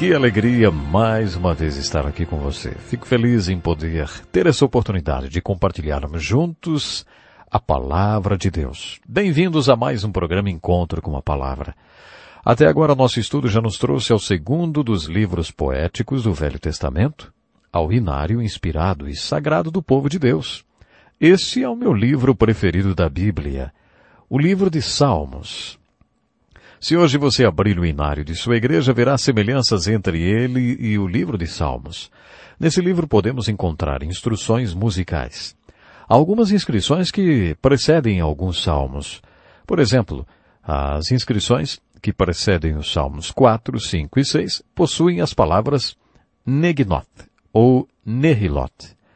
Que alegria mais uma vez estar aqui com você. Fico feliz em poder ter essa oportunidade de compartilharmos juntos a Palavra de Deus. Bem-vindos a mais um programa Encontro com a Palavra. Até agora nosso estudo já nos trouxe ao segundo dos livros poéticos do Velho Testamento, ao Inário inspirado e sagrado do povo de Deus. Este é o meu livro preferido da Bíblia, o livro de Salmos. Se hoje você abrir o inário de sua igreja, verá semelhanças entre ele e o livro de Salmos. Nesse livro podemos encontrar instruções musicais. Há algumas inscrições que precedem alguns salmos. Por exemplo, as inscrições que precedem os salmos 4, 5 e 6 possuem as palavras Neginot ou Nehilot.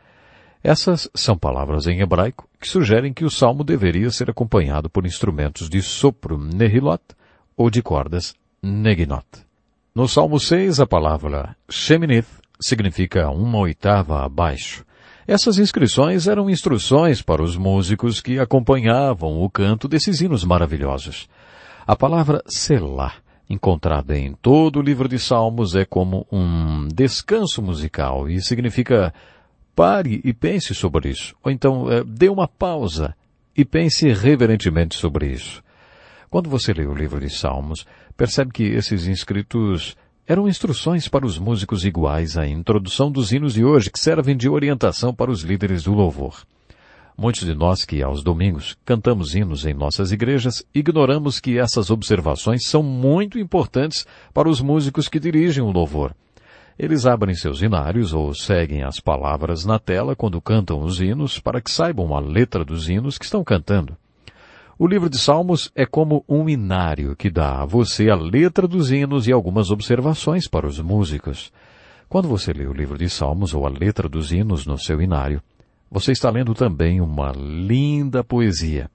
Essas são palavras em hebraico que sugerem que o salmo deveria ser acompanhado por instrumentos de sopro Nehilot ou de cordas Neginot. No Salmo 6, a palavra Sheminith significa 1/8 abaixo. Essas inscrições eram instruções para os músicos que acompanhavam o canto desses hinos maravilhosos. A palavra Selah, encontrada em todo o livro de Salmos, é como um descanso musical e significa pare e pense sobre isso. Ou então, dê uma pausa e pense reverentemente sobre isso. Quando você lê o livro de Salmos, percebe que esses inscritos eram instruções para os músicos iguais à introdução dos hinos de hoje, que servem de orientação para os líderes do louvor. Muitos de nós que, aos domingos, cantamos hinos em nossas igrejas, ignoramos que essas observações são muito importantes para os músicos que dirigem o louvor. Eles abrem seus inários ou seguem as palavras na tela quando cantam os hinos para que saibam a letra dos hinos que estão cantando. O livro de Salmos é como um inário que dá a você a letra dos hinos e algumas observações para os músicos. Quando você lê o livro de Salmos ou a letra dos hinos no seu inário, você está lendo também uma linda poesia.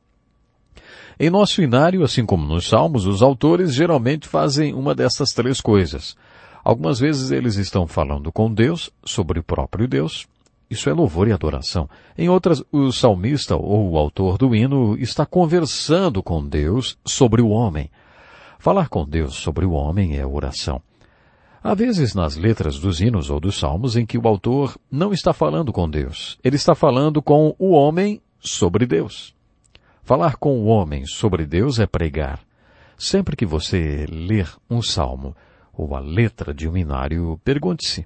Em nosso inário, assim como nos Salmos, os autores geralmente fazem uma dessas três coisas. Algumas vezes eles estão falando com Deus, sobre o próprio Deus. Isso é louvor e adoração. Em outras, o salmista ou o autor do hino está conversando com Deus sobre o homem. Falar com Deus sobre o homem é oração. Há vezes nas letras dos hinos ou dos salmos em que o autor não está falando com Deus. Ele está falando com o homem sobre Deus. Falar com o homem sobre Deus é pregar. Sempre que você ler um salmo ou a letra de um inário, pergunte-se,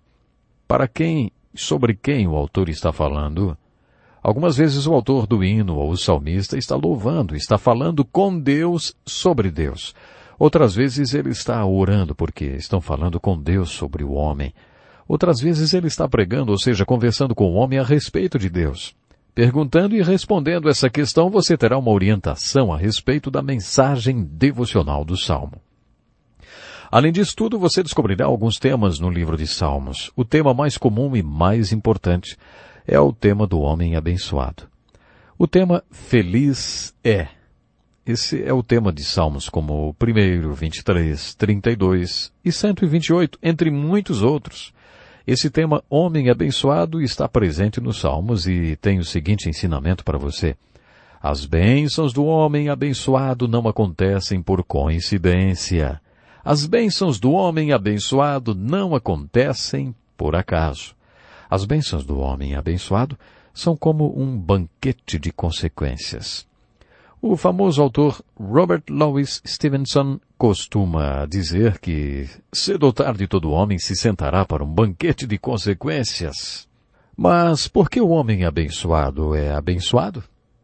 sobre quem o autor está falando? Algumas vezes o autor do hino ou o salmista está louvando, está falando com Deus sobre Deus. Outras vezes ele está orando porque estão falando com Deus sobre o homem. Outras vezes ele está pregando, ou seja, conversando com o homem a respeito de Deus. Perguntando e respondendo essa questão, você terá uma orientação a respeito da mensagem devocional do salmo. Além disso tudo, você descobrirá alguns temas no livro de Salmos. O tema mais comum e mais importante é o tema do homem abençoado. O tema Feliz é. Esse é o tema de Salmos como o 1º, 23, 32 e 128, entre muitos outros. Esse tema Homem abençoado está presente nos Salmos e tem o seguinte ensinamento para você. As bênçãos do homem abençoado não acontecem por coincidência. As bênçãos do homem abençoado não acontecem por acaso. As bênçãos do homem abençoado são como um banquete de consequências. O famoso autor Robert Louis Stevenson costuma dizer que cedo ou tarde todo homem se sentará para um banquete de consequências. Mas por que o homem abençoado é abençoado?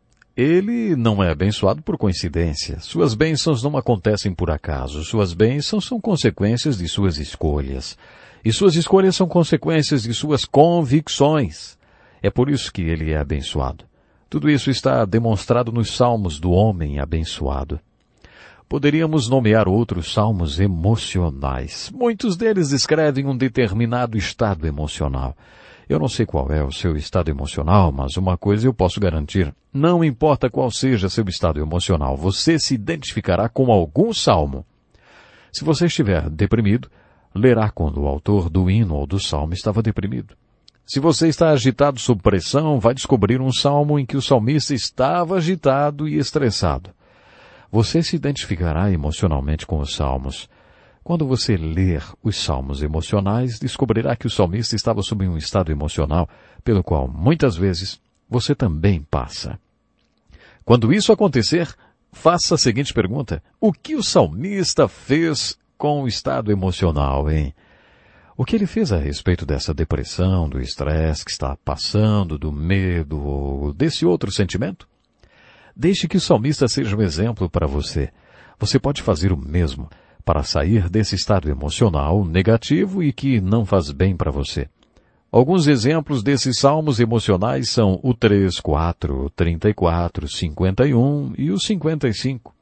Ele não é abençoado por coincidência. Suas bênçãos não acontecem por acaso. Suas bênçãos são consequências de suas escolhas. E suas escolhas são consequências de suas convicções. É por isso que ele é abençoado. Tudo isso está demonstrado nos salmos do homem abençoado. Poderíamos nomear outros salmos emocionais. Muitos deles descrevem um determinado estado emocional. Eu não sei qual é o seu estado emocional, mas uma coisa eu posso garantir. Não importa qual seja seu estado emocional, você se identificará com algum salmo. Se você estiver deprimido, lerá quando o autor do hino ou do salmo estava deprimido. Se você está agitado sob pressão, vai descobrir um salmo em que o salmista estava agitado e estressado. Você se identificará emocionalmente com os salmos. Quando você ler os salmos emocionais, descobrirá que o salmista estava sob um estado emocional pelo qual, muitas vezes, você também passa. Quando isso acontecer, faça a seguinte pergunta: o que o salmista fez com o estado emocional, hein? O que ele fez a respeito dessa depressão, do estresse que está passando, do medo ou desse outro sentimento? Deixe que o salmista seja um exemplo para você. Você pode fazer o mesmo para sair desse estado emocional negativo e que não faz bem para você. Alguns exemplos desses salmos emocionais são o 3, 4, 34, 51 e o 55.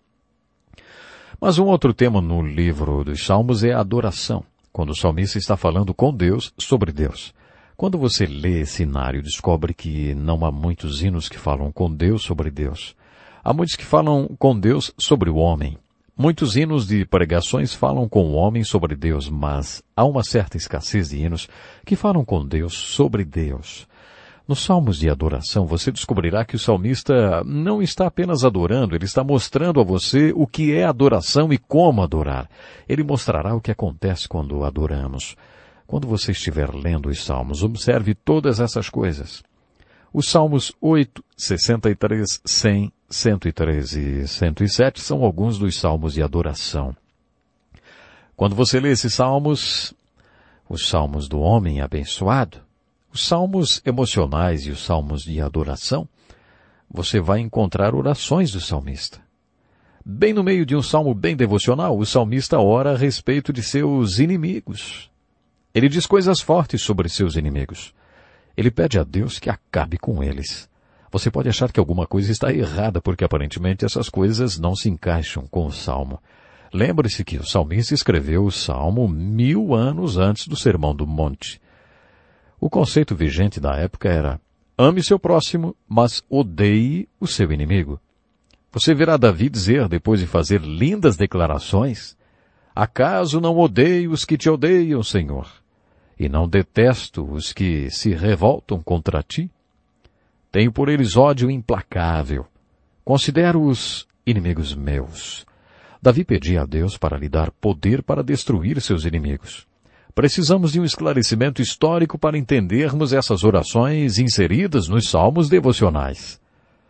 Mas um outro tema no livro dos salmos é a adoração, quando o salmista está falando com Deus sobre Deus. Quando você lê esse cenário, descobre que não há muitos hinos que falam com Deus sobre Deus. Há muitos que falam com Deus sobre o homem. Muitos hinos de pregações falam com o homem sobre Deus, mas há uma certa escassez de hinos que falam com Deus sobre Deus. Nos salmos de adoração, você descobrirá que o salmista não está apenas adorando, ele está mostrando a você o que é adoração e como adorar. Ele mostrará o que acontece quando adoramos. Quando você estiver lendo os salmos, observe todas essas coisas. Os salmos 8, 63, 100, 103 e 107 são alguns dos salmos de adoração. Quando você lê esses salmos, os salmos do homem abençoado, os salmos emocionais e os salmos de adoração, você vai encontrar orações do salmista. Bem no meio de um salmo bem devocional, o salmista ora a respeito de seus inimigos. Ele diz coisas fortes sobre seus inimigos. Ele pede a Deus que acabe com eles. Você pode achar que alguma coisa está errada, porque aparentemente essas coisas não se encaixam com o salmo. Lembre-se que o salmista escreveu o salmo 1000 anos antes do Sermão do Monte. O conceito vigente da época era: ame seu próximo, mas odeie o seu inimigo. Você verá Davi dizer, depois de fazer lindas declarações: acaso não odeio os que te odeiam, Senhor? E não detesto os que se revoltam contra ti? Tenho por eles ódio implacável. Considero-os inimigos meus. Davi pedia a Deus para lhe dar poder para destruir seus inimigos. Precisamos de um esclarecimento histórico para entendermos essas orações inseridas nos salmos devocionais.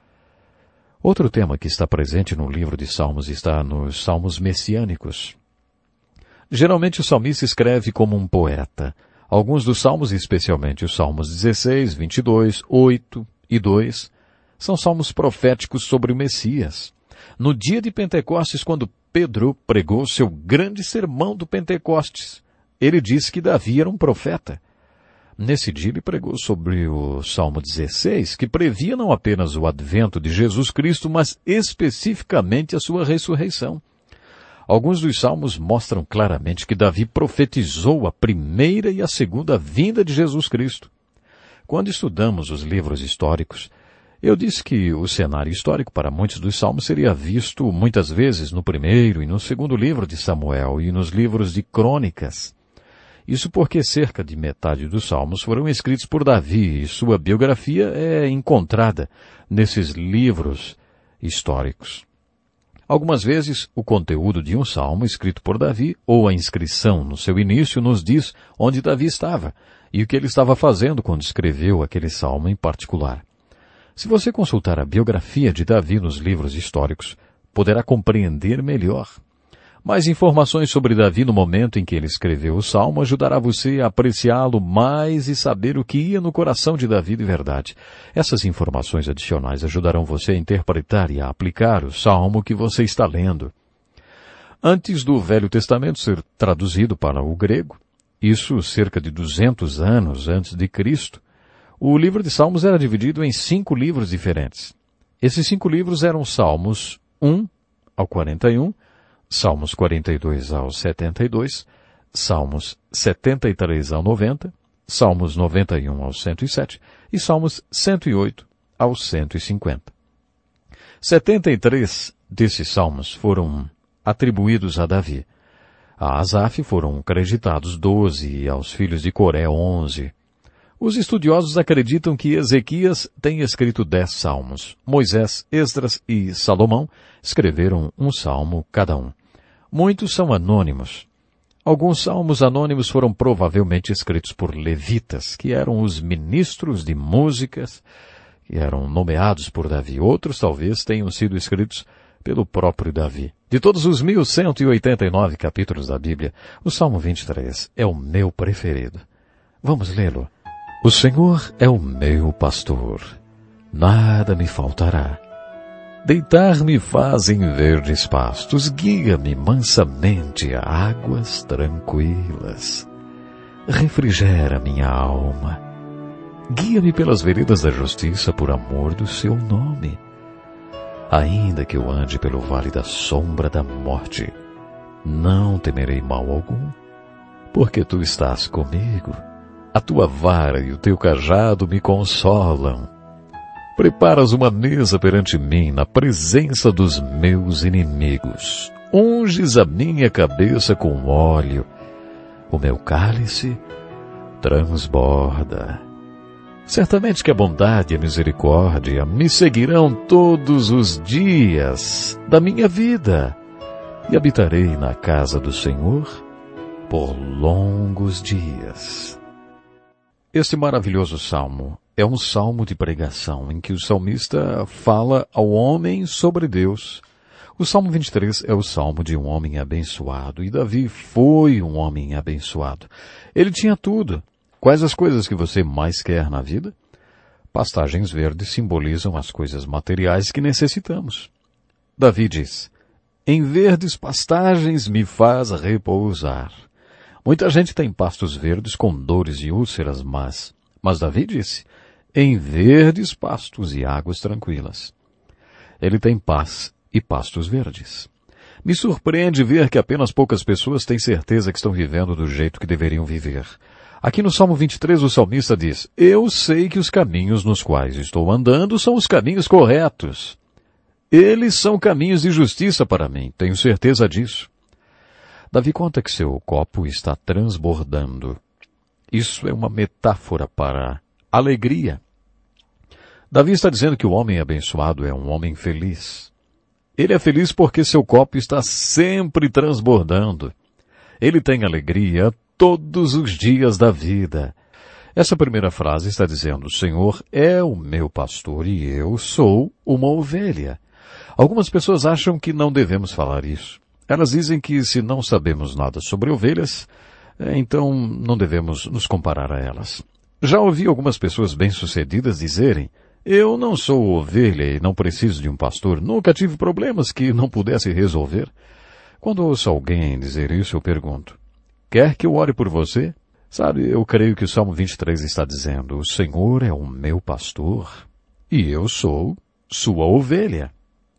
Outro tema que está presente no livro de Salmos está nos salmos messiânicos. Geralmente o salmista escreve como um poeta. Alguns dos salmos, especialmente os salmos 16, 22, 8 e 2, são salmos proféticos sobre o Messias. No dia de Pentecostes, quando Pedro pregou seu grande sermão do Pentecostes, ele disse que Davi era um profeta. Nesse dia ele pregou sobre o Salmo 16, que previa não apenas o advento de Jesus Cristo, mas especificamente a sua ressurreição. Alguns dos salmos mostram claramente que Davi profetizou a primeira e a segunda vinda de Jesus Cristo. Quando estudamos os livros históricos, eu disse que o cenário histórico para muitos dos salmos seria visto muitas vezes no primeiro e no segundo livro de Samuel e nos livros de Crônicas. Isso porque cerca de metade dos salmos foram escritos por Davi e sua biografia é encontrada nesses livros históricos. Algumas vezes, o conteúdo de um salmo escrito por Davi ou a inscrição no seu início nos diz onde Davi estava e o que ele estava fazendo quando escreveu aquele salmo em particular. Se você consultar a biografia de Davi nos livros históricos, poderá compreender melhor. Mais informações sobre Davi no momento em que ele escreveu o salmo ajudará você a apreciá-lo mais e saber o que ia no coração de Davi de verdade. Essas informações adicionais ajudarão você a interpretar e a aplicar o salmo que você está lendo. Antes do Velho Testamento ser traduzido para o grego, isso cerca de 200 anos antes de Cristo, o livro de Salmos era dividido em 5 livros diferentes. Esses 5 livros eram Salmos 1 ao 41, Salmos 42 ao 72, Salmos 73 ao 90, Salmos 91 ao 107 e Salmos 108 ao 150. 73 desses salmos foram atribuídos a Davi. A Asaf foram creditados 12 e aos filhos de Coré 11. Os estudiosos acreditam que Ezequias tem escrito 10 salmos. Moisés, Esdras e Salomão escreveram um salmo cada um. Muitos são anônimos. Alguns salmos anônimos foram provavelmente escritos por levitas, que eram os ministros de músicas, que eram nomeados por Davi. Outros talvez tenham sido escritos pelo próprio Davi. De todos os 1189 capítulos da Bíblia, o Salmo 23 é o meu preferido. Vamos lê-lo. O Senhor é o meu pastor, nada me faltará. Deitar-me faz em verdes pastos, guia-me mansamente a águas tranquilas. Refrigera minha alma. Guia-me pelas veredas da justiça por amor do seu nome. Ainda que eu ande pelo vale da sombra da morte, não temerei mal algum, porque tu estás comigo. A tua vara e o teu cajado me consolam. Preparas uma mesa perante mim na presença dos meus inimigos. Unges a minha cabeça com óleo. O meu cálice transborda. Certamente que a bondade e a misericórdia me seguirão todos os dias da minha vida, e habitarei na casa do Senhor por longos dias. Este maravilhoso salmo é um salmo de pregação em que o salmista fala ao homem sobre Deus. O Salmo 23 é o salmo de um homem abençoado, e Davi foi um homem abençoado. Ele tinha tudo. Quais as coisas que você mais quer na vida? Pastagens verdes simbolizam as coisas materiais que necessitamos. Davi diz, em verdes pastagens me faz repousar. Muita gente tem pastos verdes com dores e úlceras, mas Davi disse, em verdes pastos e águas tranquilas. Ele tem paz e pastos verdes. Me surpreende ver que apenas poucas pessoas têm certeza que estão vivendo do jeito que deveriam viver. Aqui no Salmo 23 o salmista diz, eu sei que os caminhos nos quais estou andando são os caminhos corretos. Eles são caminhos de justiça para mim, tenho certeza disso. Davi conta que seu copo está transbordando. Isso é uma metáfora para alegria. Davi está dizendo que o homem abençoado é um homem feliz. Ele é feliz porque seu copo está sempre transbordando. Ele tem alegria todos os dias da vida. Essa primeira frase está dizendo, o Senhor é o meu pastor e eu sou uma ovelha. Algumas pessoas acham que não devemos falar isso. Elas dizem que se não sabemos nada sobre ovelhas, então não devemos nos comparar a elas. Já ouvi algumas pessoas bem-sucedidas dizerem, eu não sou ovelha e não preciso de um pastor, nunca tive problemas que não pudesse resolver. Quando ouço alguém dizer isso, eu pergunto, quer que eu ore por você? Sabe, eu creio que o Salmo 23 está dizendo, o Senhor é o meu pastor e eu sou sua ovelha.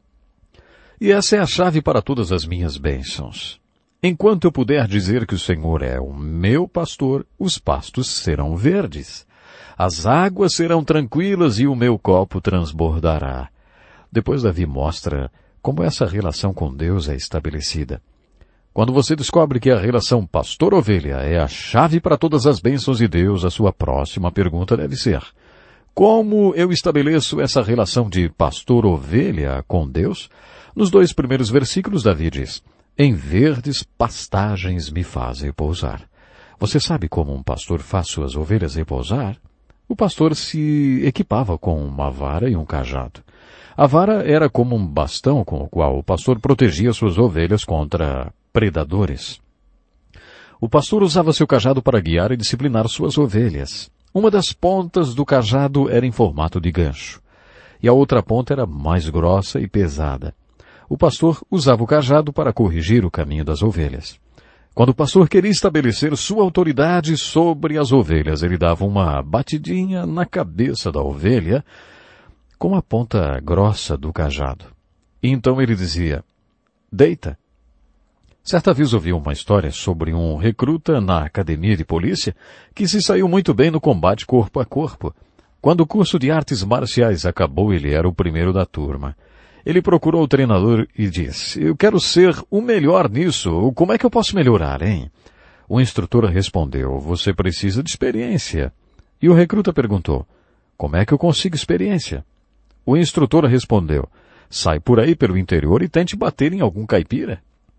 E essa é a chave para todas as minhas bênçãos. Enquanto eu puder dizer que o Senhor é o meu pastor, os pastos serão verdes. As águas serão tranquilas e o meu copo transbordará. Depois Davi mostra como essa relação com Deus é estabelecida. Quando você descobre que a relação pastor-ovelha é a chave para todas as bênçãos de Deus, a sua próxima pergunta deve ser, como eu estabeleço essa relação de pastor-ovelha com Deus? Nos 2 primeiros versículos, Davi diz, em verdes pastagens me faz repousar. Você sabe como um pastor faz suas ovelhas repousar? O pastor se equipava com uma vara e um cajado. A vara era como um bastão com o qual o pastor protegia suas ovelhas contra predadores. O pastor usava seu cajado para guiar e disciplinar suas ovelhas. Uma das pontas do cajado era em formato de gancho, e a outra ponta era mais grossa e pesada. O pastor usava o cajado para corrigir o caminho das ovelhas. Quando o pastor queria estabelecer sua autoridade sobre as ovelhas, ele dava uma batidinha na cabeça da ovelha com a ponta grossa do cajado. E então ele dizia, deita. Certa vez ouvi uma história sobre um recruta na academia de polícia que se saiu muito bem no combate corpo a corpo. Quando o curso de artes marciais acabou, ele era o primeiro da turma. Ele procurou o treinador e disse, eu quero ser o melhor nisso, como é que eu posso melhorar, hein? O instrutor respondeu, você precisa de experiência. E o recruta perguntou, como é que eu consigo experiência? O instrutor respondeu, sai por aí pelo interior e tente bater em algum caipira.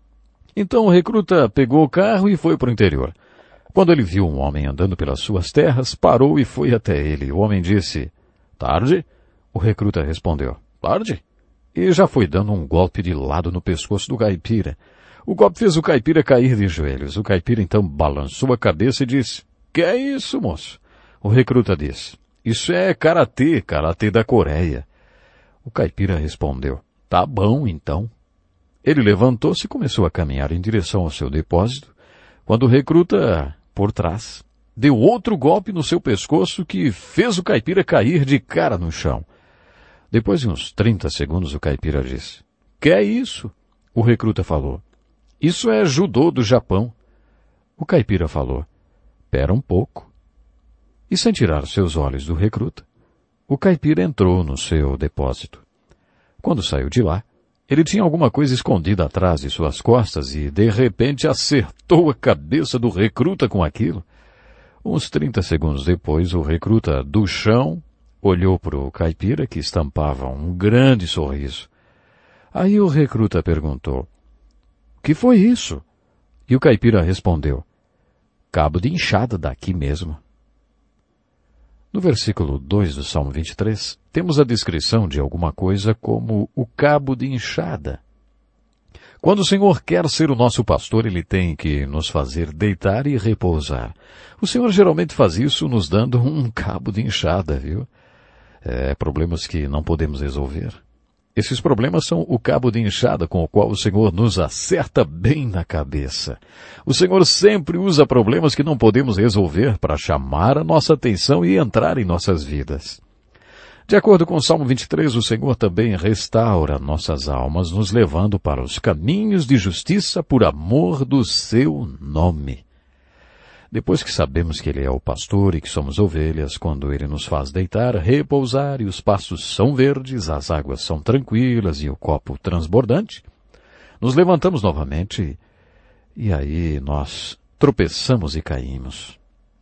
Então o recruta pegou o carro e foi para o interior. Quando ele viu um homem andando pelas suas terras, parou e foi até ele. O homem disse, tarde? O recruta respondeu, tarde? E já foi dando um golpe de lado no pescoço do caipira. O golpe fez o caipira cair de joelhos. O caipira então balançou a cabeça e disse, que é isso, moço? O recruta disse, isso é karatê da Coreia. O caipira respondeu, tá bom então. Ele levantou-se e começou a caminhar em direção ao seu depósito, quando o recruta, por trás, deu outro golpe no seu pescoço que fez o caipira cair de cara no chão. Depois de uns 30 segundos, o caipira disse, que é isso? O recruta falou, isso é judô do Japão. O caipira falou, pera um pouco. E sem tirar seus olhos do recruta, o caipira entrou no seu depósito. Quando saiu de lá, ele tinha alguma coisa escondida atrás de suas costas e, de repente, acertou a cabeça do recruta com aquilo. Uns 30 segundos depois, o recruta, do chão, olhou para o caipira, que estampava um grande sorriso. Aí o recruta perguntou, o que foi isso? E o caipira respondeu, cabo de enxada daqui mesmo. No versículo 2 do Salmo 23, temos a descrição de alguma coisa como o cabo de enxada. Quando o Senhor quer ser o nosso pastor, Ele tem que nos fazer deitar e repousar. O Senhor geralmente faz isso nos dando um cabo de enxada, viu? Problemas que não podemos resolver. Esses problemas são o cabo de enxada com o qual o Senhor nos acerta bem na cabeça. O Senhor sempre usa problemas que não podemos resolver para chamar a nossa atenção e entrar em nossas vidas. De acordo com o Salmo 23, o Senhor também restaura nossas almas, nos levando para os caminhos de justiça por amor do seu nome. Depois que sabemos que Ele é o pastor e que somos ovelhas, quando Ele nos faz deitar, repousar e os pastos são verdes, as águas são tranquilas e o copo transbordante, nos levantamos novamente e aí nós tropeçamos e caímos.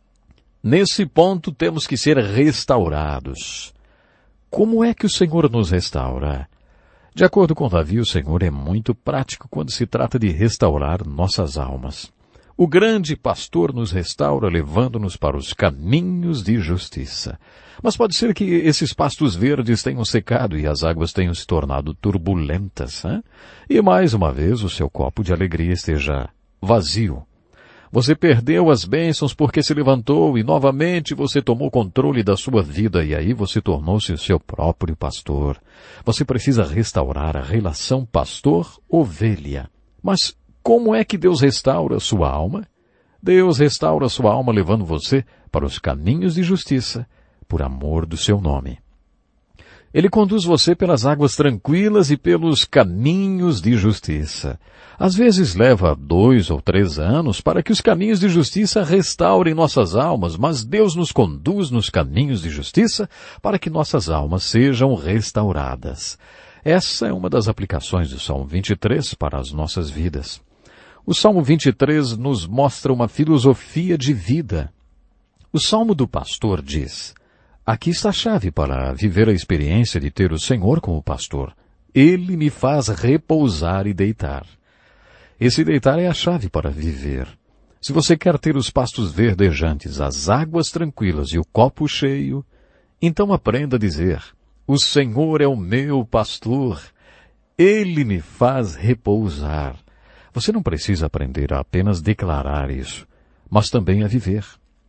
Nesse ponto temos que ser restaurados. Como é que o Senhor nos restaura? De acordo com Davi, o Senhor é muito prático quando se trata de restaurar nossas almas. O grande pastor nos restaura, levando-nos para os caminhos de justiça. Mas pode ser que esses pastos verdes tenham secado e as águas tenham se tornado turbulentas, hein? E mais uma vez o seu copo de alegria esteja vazio. Você perdeu as bênçãos porque se levantou e novamente você tomou controle da sua vida e aí você tornou-se o seu próprio pastor. Você precisa restaurar a relação pastor-ovelha. Mas como é que Deus restaura a sua alma? Deus restaura a sua alma levando você para os caminhos de justiça, por amor do seu nome. Ele conduz você pelas águas tranquilas e pelos caminhos de justiça. Às vezes leva 2 ou 3 anos para que os caminhos de justiça restaurem nossas almas, mas Deus nos conduz nos caminhos de justiça para que nossas almas sejam restauradas. Essa é uma das aplicações do Salmo 23 para as nossas vidas. O Salmo 23 nos mostra uma filosofia de vida. O Salmo do pastor diz, aqui está a chave para viver a experiência de ter o Senhor como pastor. Ele me faz repousar e deitar. Esse deitar é a chave para viver. Se você quer ter os pastos verdejantes, as águas tranquilas e o copo cheio, então aprenda a dizer, o Senhor é o meu pastor. Ele me faz repousar. Você não precisa aprender a apenas declarar isso, mas também a viver.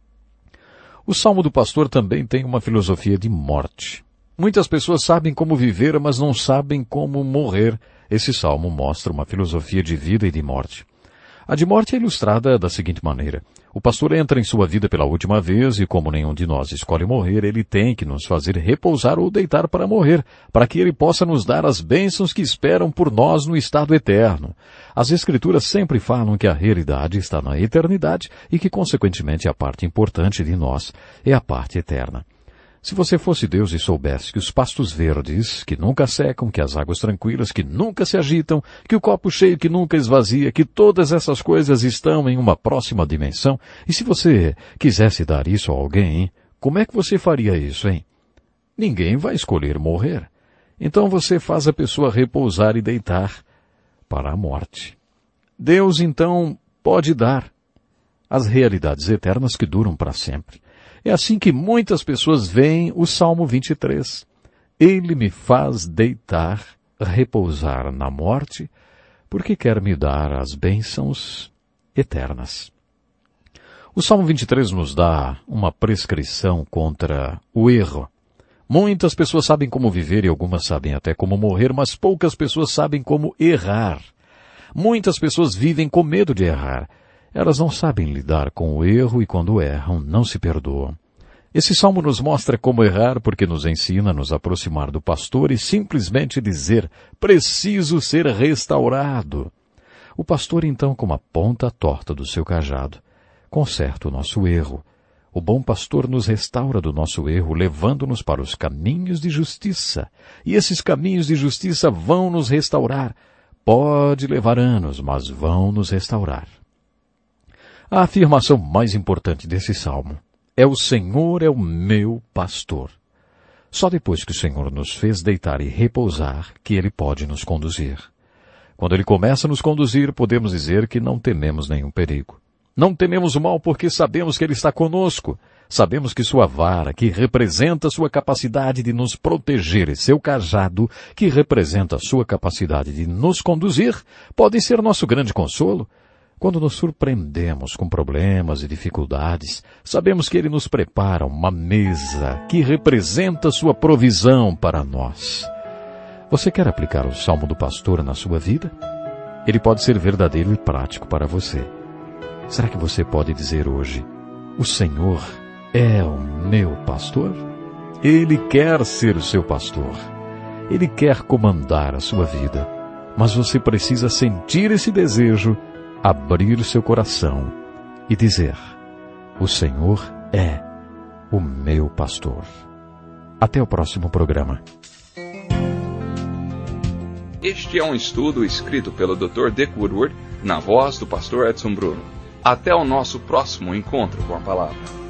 O Salmo do Pastor também tem uma filosofia de morte. Muitas pessoas sabem como viver, mas não sabem como morrer. Esse salmo mostra uma filosofia de vida e de morte. A de morte é ilustrada da seguinte maneira. O pastor entra em sua vida pela última vez e como nenhum de nós escolhe morrer, ele tem que nos fazer repousar ou deitar para morrer, para que ele possa nos dar as bênçãos que esperam por nós no estado eterno. As Escrituras sempre falam que a realidade está na eternidade e que, consequentemente, a parte importante de nós é a parte eterna. Se você fosse Deus e soubesse que os pastos verdes, que nunca secam, que as águas tranquilas, que nunca se agitam, que o copo cheio que nunca esvazia, que todas essas coisas estão em uma próxima dimensão, e se você quisesse dar isso a alguém, hein? Como é que você faria isso, hein? Ninguém vai escolher morrer. Então você faz a pessoa repousar e deitar para a morte. Deus, então, pode dar as realidades eternas que duram para sempre. É assim que muitas pessoas veem o Salmo 23. Ele me faz deitar, repousar na morte, porque quer me dar as bênçãos eternas. O Salmo 23 nos dá uma prescrição contra o erro. Muitas pessoas sabem como viver e algumas sabem até como morrer, mas poucas pessoas sabem como errar. Muitas pessoas vivem com medo de errar. Elas não sabem lidar com o erro e quando erram, não se perdoam. Esse salmo nos mostra como errar porque nos ensina a nos aproximar do pastor e simplesmente dizer, preciso ser restaurado. O pastor então, com a ponta torta do seu cajado, conserta o nosso erro. O bom pastor nos restaura do nosso erro, levando-nos para os caminhos de justiça. E esses caminhos de justiça vão nos restaurar. Pode levar anos, mas vão nos restaurar. A afirmação mais importante desse salmo é o Senhor é o meu pastor. Só depois que o Senhor nos fez deitar e repousar que Ele pode nos conduzir. Quando Ele começa a nos conduzir, podemos dizer que não tememos nenhum perigo. Não tememos o mal porque sabemos que Ele está conosco. Sabemos que sua vara, que representa sua capacidade de nos proteger, e seu cajado, que representa sua capacidade de nos conduzir, podem ser nosso grande consolo. Quando nos surpreendemos com problemas e dificuldades, sabemos que Ele nos prepara uma mesa que representa sua provisão para nós. Você quer aplicar o Salmo do Pastor na sua vida? Ele pode ser verdadeiro e prático para você. Será que você pode dizer hoje, o Senhor é o meu pastor? Ele quer ser o seu pastor. Ele quer comandar a sua vida. Mas você precisa sentir esse desejo, abrir seu coração e dizer, o Senhor é o meu pastor. Até o próximo programa. Este é um estudo escrito pelo Dr. Dick Woodward, na voz do pastor Edson Bruno. Até o nosso próximo encontro com a palavra.